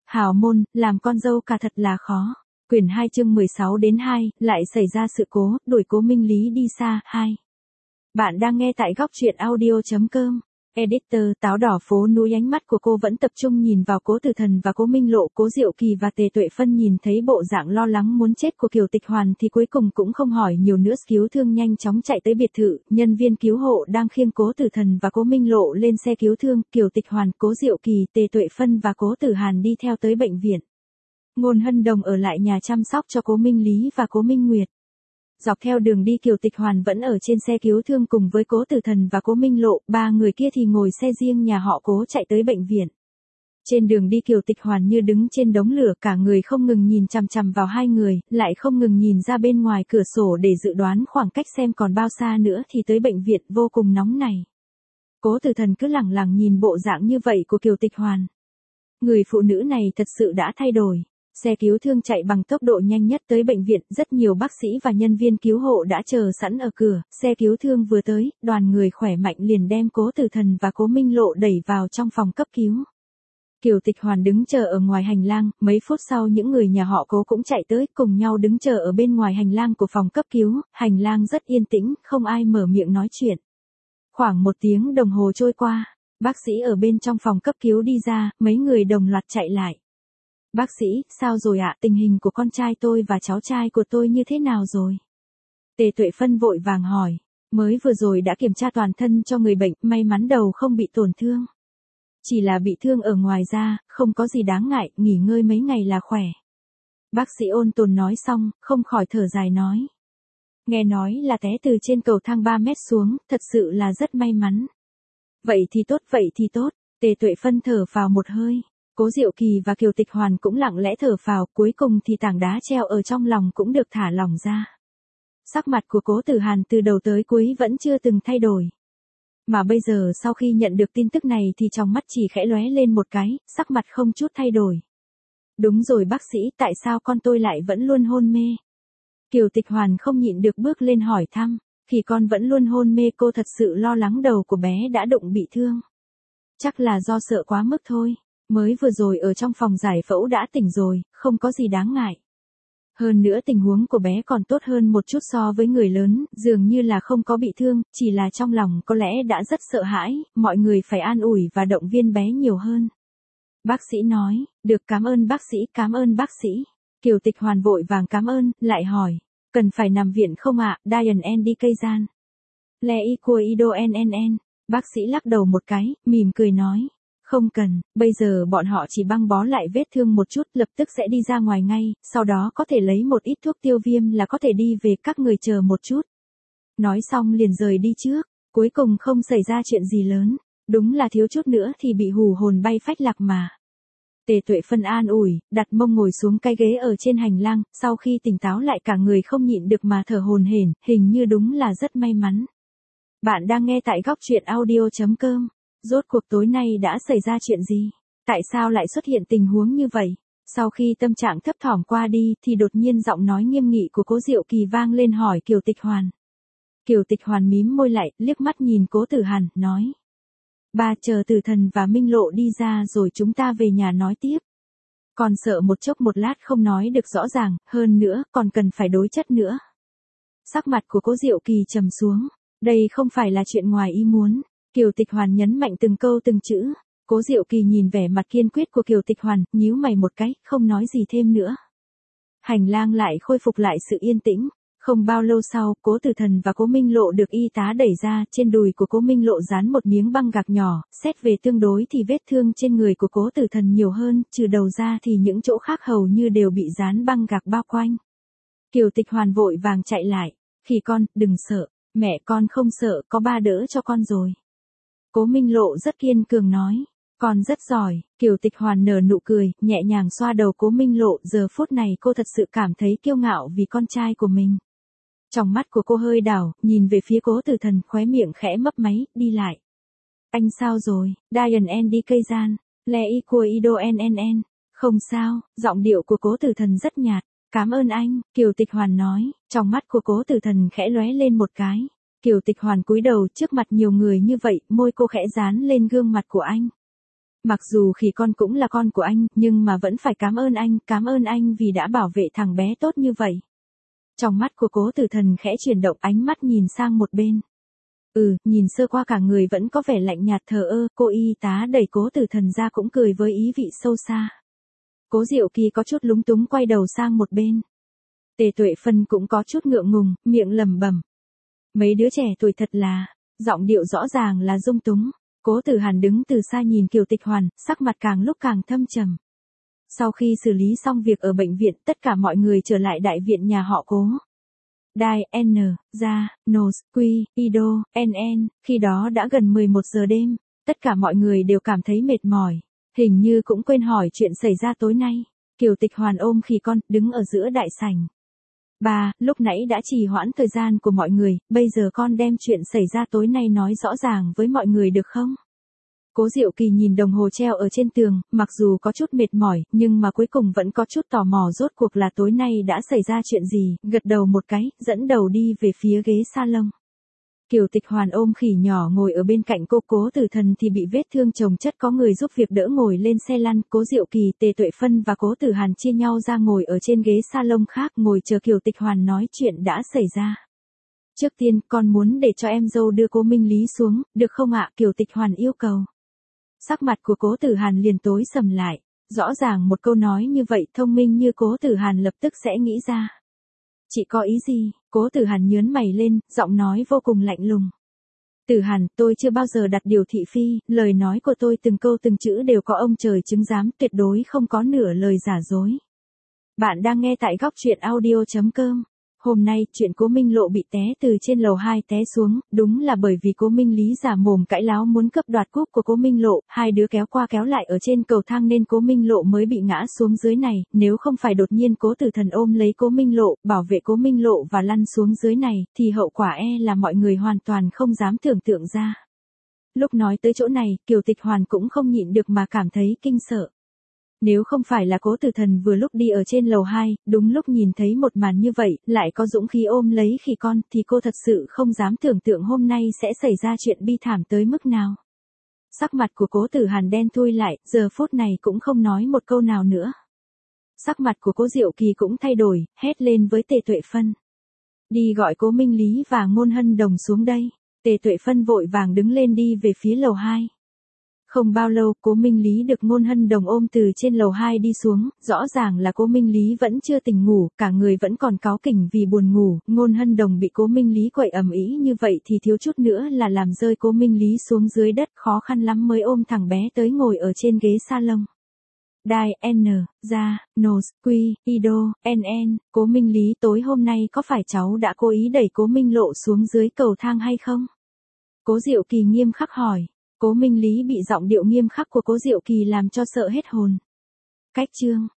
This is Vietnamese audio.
Hào môn, làm con dâu cả thật là khó. Quyển 2 chương 16 đến 2, lại xảy ra sự cố, đuổi Cố Minh Lý đi xa, 2. Bạn đang nghe tại góc truyện audio.com. Editor, táo đỏ phố núi. Ánh mắt của cô vẫn tập trung nhìn vào Cố Tử Thần và Cố Minh Lộ. Cố Diệu Kỳ và Tề Tuệ Phân nhìn thấy bộ dạng lo lắng muốn chết của Kiều Tịch Hoàn thì cuối cùng cũng không hỏi nhiều nữa, cứu thương nhanh chóng chạy tới biệt thự. Nhân viên cứu hộ đang khiêng Cố Tử Thần và Cố Minh Lộ lên xe cứu thương. Kiều Tịch Hoàn, Cố Diệu Kỳ, Tề Tuệ Phân và Cố Tử Hàn đi theo tới bệnh viện. Ngôn Hân Đồng ở lại nhà chăm sóc cho Cố Minh Lý và Cố Minh Nguyệt. Dọc theo đường đi Kiều Tịch Hoàn vẫn ở trên xe cứu thương cùng với Cố Tử Thần và Cố Minh Lộ, ba người kia thì ngồi xe riêng nhà họ Cố chạy tới bệnh viện. Trên đường đi Kiều Tịch Hoàn như đứng trên đống lửa, cả người không ngừng nhìn chằm chằm vào hai người, lại không ngừng nhìn ra bên ngoài cửa sổ để dự đoán khoảng cách xem còn bao xa nữa thì tới bệnh viện, vô cùng nóng này. Cố Tử Thần cứ lẳng lặng nhìn bộ dạng như vậy của Kiều Tịch Hoàn. Người phụ nữ này thật sự đã thay đổi. Xe cứu thương chạy bằng tốc độ nhanh nhất tới bệnh viện, rất nhiều bác sĩ và nhân viên cứu hộ đã chờ sẵn ở cửa. Xe cứu thương vừa tới, đoàn người khỏe mạnh liền đem Cố Tử Thần và Cố Minh Lộ đẩy vào trong phòng cấp cứu. Kiều Tịch Hoàn đứng chờ ở ngoài hành lang, mấy phút sau những người nhà họ Cố cũng chạy tới, cùng nhau đứng chờ ở bên ngoài hành lang của phòng cấp cứu. Hành lang rất yên tĩnh, không ai mở miệng nói chuyện. Khoảng 1 tiếng đồng hồ trôi qua, bác sĩ ở bên trong phòng cấp cứu đi ra, mấy người đồng loạt chạy lại. Bác sĩ, sao rồi ạ? Tình hình của con trai tôi và cháu trai của tôi như thế nào rồi? Tề Tuệ Phân vội vàng hỏi. Mới vừa rồi đã kiểm tra toàn thân cho người bệnh, may mắn đầu không bị tổn thương. Chỉ là bị thương ở ngoài da, không có gì đáng ngại, nghỉ ngơi mấy ngày là khỏe. Bác sĩ ôn tồn nói xong, không khỏi thở dài nói. Nghe nói là té từ trên cầu thang 3 mét xuống, thật sự là rất may mắn. Vậy thì tốt, Tề Tuệ Phân thở vào một hơi. Cố Diệu Kỳ và Kiều Tịch Hoàn cũng lặng lẽ thở phào, cuối cùng thì tảng đá treo ở trong lòng cũng được thả lỏng ra. Sắc mặt của Cố Tử Hàn từ đầu tới cuối vẫn chưa từng thay đổi. Mà bây giờ sau khi nhận được tin tức này thì trong mắt chỉ khẽ lóe lên một cái, sắc mặt không chút thay đổi. Đúng rồi bác sĩ, tại sao con tôi lại vẫn luôn hôn mê? Kiều Tịch Hoàn không nhịn được bước lên hỏi thăm, khi con vẫn luôn hôn mê cô thật sự lo lắng đầu của bé đã đụng bị thương. Chắc là do sợ quá mức thôi. Mới vừa rồi ở trong phòng giải phẫu đã tỉnh rồi, không có gì đáng ngại. Hơn nữa tình huống của bé còn tốt hơn một chút so với người lớn, dường như là không có bị thương, chỉ là trong lòng có lẽ đã rất sợ hãi, mọi người phải an ủi và động viên bé nhiều hơn. Bác sĩ nói, được, cảm ơn bác sĩ. Kiều Tịch Hoàn vội vàng cảm ơn, lại hỏi, cần phải nằm viện không ạ? Dian Andy Kazan. Le Ido NNN. Bác sĩ lắc đầu một cái, mỉm cười nói. Không cần, bây giờ bọn họ chỉ băng bó lại vết thương một chút, lập tức sẽ đi ra ngoài ngay, sau đó có thể lấy một ít thuốc tiêu viêm là có thể đi về, các người chờ một chút. Nói xong liền rời đi trước, cuối cùng không xảy ra chuyện gì lớn, đúng là thiếu chút nữa thì bị hù hồn bay phách lạc mà. Tề Tuệ Phân an ủi, đặt mông ngồi xuống cái ghế ở trên hành lang, sau khi tỉnh táo lại cả người không nhịn được mà thở hổn hển, hình như đúng là rất may mắn. Bạn đang nghe tại góc truyện audio.com. Rốt cuộc tối nay đã xảy ra chuyện gì? Tại sao lại xuất hiện tình huống như vậy? Sau khi tâm trạng thấp thỏm qua đi thì đột nhiên giọng nói nghiêm nghị của Cố Diệu Kỳ vang lên hỏi Kiều Tịch Hoàn. Kiều Tịch Hoàn mím môi lại, liếc mắt nhìn Cố Tử Hàn, nói. Ba, chờ Tử Thần và Minh Lộ đi ra rồi chúng ta về nhà nói tiếp. Còn sợ một chốc một lát không nói được rõ ràng, hơn nữa còn cần phải đối chất nữa. Sắc mặt của Cố Diệu Kỳ trầm xuống. Đây không phải là chuyện ngoài ý muốn. Kiều Tịch Hoàn nhấn mạnh từng câu từng chữ. Cố Diệu Kỳ nhìn vẻ mặt kiên quyết của Kiều Tịch Hoàn, nhíu mày một cái, không nói gì thêm nữa. Hành lang lại khôi phục lại sự yên tĩnh. Không bao lâu sau, Cố Tử Thần và Cố Minh Lộ được y tá đẩy ra, trên đùi của Cố Minh Lộ dán một miếng băng gạc nhỏ, xét về tương đối thì vết thương trên người của Cố Tử Thần nhiều hơn, trừ đầu ra thì những chỗ khác hầu như đều bị dán băng gạc bao quanh. Kiều Tịch Hoàn vội vàng chạy lại, Khỉ con, đừng sợ, mẹ con không sợ, có ba đỡ cho con rồi. Cố Minh Lộ rất kiên cường nói, con rất giỏi. Kiều Tịch Hoàn nở nụ cười, nhẹ nhàng xoa đầu Cố Minh Lộ, giờ phút này cô thật sự cảm thấy kiêu ngạo vì con trai của mình. Trong mắt của cô hơi đảo, nhìn về phía Cố Tử Thần, khóe miệng khẽ mấp máy, đi lại. Anh sao rồi? Dian Andy Kazan, Le Ido NNN. Không sao, giọng điệu của Cố Tử Thần rất nhạt. Cảm ơn anh, Kiều Tịch Hoàn nói, trong mắt của Cố Tử Thần khẽ lóe lên một cái. Kiều Tịch Hoàn cúi đầu trước mặt nhiều người như vậy, môi cô khẽ dán lên gương mặt của anh. Mặc dù khỉ con cũng là con của anh, nhưng mà vẫn phải cảm ơn anh vì đã bảo vệ thằng bé tốt như vậy. Trong mắt của Cố Tử Thần khẽ chuyển động, ánh mắt nhìn sang một bên. Nhìn sơ qua cả người vẫn có vẻ lạnh nhạt thờ ơ, cô y tá đẩy Cố Tử Thần ra cũng cười với ý vị sâu xa. Cố Diệu Kỳ có chút lúng túng quay đầu sang một bên. Tề Tuệ Phân cũng có chút ngượng ngùng, miệng lẩm bẩm. Mấy đứa trẻ tuổi thật là, giọng điệu rõ ràng là dung túng. Cố Tử Hàn đứng từ xa nhìn Kiều Tịch Hoàn, sắc mặt càng lúc càng thâm trầm. Sau khi xử lý xong việc ở bệnh viện, tất cả mọi người trở lại đại viện nhà họ Cố. Đai, N, Gia, Nos, Quy, Ido, NN, khi đó đã gần 11 giờ đêm, tất cả mọi người đều cảm thấy mệt mỏi, hình như cũng quên hỏi chuyện xảy ra tối nay. Kiều Tịch Hoàn ôm khỉ con, đứng ở giữa đại sảnh. Ba, lúc nãy đã trì hoãn thời gian của mọi người, bây giờ con đem chuyện xảy ra tối nay nói rõ ràng với mọi người được không? Cố Diệu Kỳ nhìn đồng hồ treo ở trên tường, mặc dù có chút mệt mỏi, nhưng mà cuối cùng vẫn có chút tò mò rốt cuộc là tối nay đã xảy ra chuyện gì, gật đầu một cái, dẫn đầu đi về phía ghế salon. Kiều Tịch Hoàn ôm khỉ nhỏ ngồi ở bên cạnh cô. Cố Tử Thần thì bị vết thương chồng chất, có người giúp việc đỡ ngồi lên xe lăn. Cố Diệu Kỳ, Tề Tuệ Phân và Cố Tử Hàn chia nhau ra ngồi ở trên ghế salon khác, ngồi chờ Kiều Tịch Hoàn nói chuyện đã xảy ra. Trước tiên, con muốn để cho em dâu đưa Cố Minh Lý xuống, được không ạ? Kiều Tịch Hoàn yêu cầu. Sắc mặt của Cố Tử Hàn liền tối sầm lại, rõ ràng một câu nói như vậy thông minh như Cố Tử Hàn lập tức sẽ nghĩ ra. Chị có ý gì? Cố Tử Hàn nhớn mày lên, giọng nói vô cùng lạnh lùng. Tử Hàn, tôi chưa bao giờ đặt điều thị phi, lời nói của tôi từng câu từng chữ đều có ông trời chứng giám, tuyệt đối không có nửa lời giả dối. Bạn đang nghe tại góc truyện audio.com. Hôm nay, chuyện Cố Minh Lộ bị té từ trên lầu 2 té xuống, đúng là bởi vì Cố Minh Lý giả mồm cãi láo muốn cướp đoạt cúp của Cố Minh Lộ, hai đứa kéo qua kéo lại ở trên cầu thang nên Cố Minh Lộ mới bị ngã xuống dưới này, nếu không phải đột nhiên Cố Tử Thần ôm lấy Cố Minh Lộ, bảo vệ Cố Minh Lộ và lăn xuống dưới này, thì hậu quả là mọi người hoàn toàn không dám tưởng tượng ra. Lúc nói tới chỗ này, Kiều Tịch Hoàn cũng không nhịn được mà cảm thấy kinh sợ. Nếu không phải là Cố Tử Thần vừa lúc đi ở trên lầu 2, đúng lúc nhìn thấy một màn như vậy, lại có dũng khí ôm lấy khỉ con, thì cô thật sự không dám tưởng tượng hôm nay sẽ xảy ra chuyện bi thảm tới mức nào. Sắc mặt của Cố Tử Hàn đen thui lại, giờ phút này cũng không nói một câu nào nữa. Sắc mặt của Cố Diệu Kỳ cũng thay đổi, hét lên với Tề Tuệ Phân. Đi gọi Cố Minh Lý và Ngôn Hân Đồng xuống đây. Tề Tuệ Phân vội vàng đứng lên đi về phía lầu 2. Không bao lâu, Cố Minh Lý được Ngôn Hân Đồng ôm từ trên lầu 2 đi xuống, rõ ràng là Cố Minh Lý vẫn chưa tỉnh ngủ, cả người vẫn còn cáu kỉnh vì buồn ngủ. Ngôn Hân Đồng bị Cố Minh Lý quậy ầm ĩ như vậy thì thiếu chút nữa là làm rơi Cố Minh Lý xuống dưới đất, khó khăn lắm mới ôm thằng bé tới ngồi ở trên ghế salon. Đai, N, Gia, Nos, Quy, Ido, NN, Cố Minh Lý, tối hôm nay có phải cháu đã cố ý đẩy Cố Minh Lộ xuống dưới cầu thang hay không? Cố Diệu Kỳ nghiêm khắc hỏi. Cố Minh Lý bị giọng điệu nghiêm khắc của Cố Diệu Kỳ làm cho sợ hết hồn. Cách chương.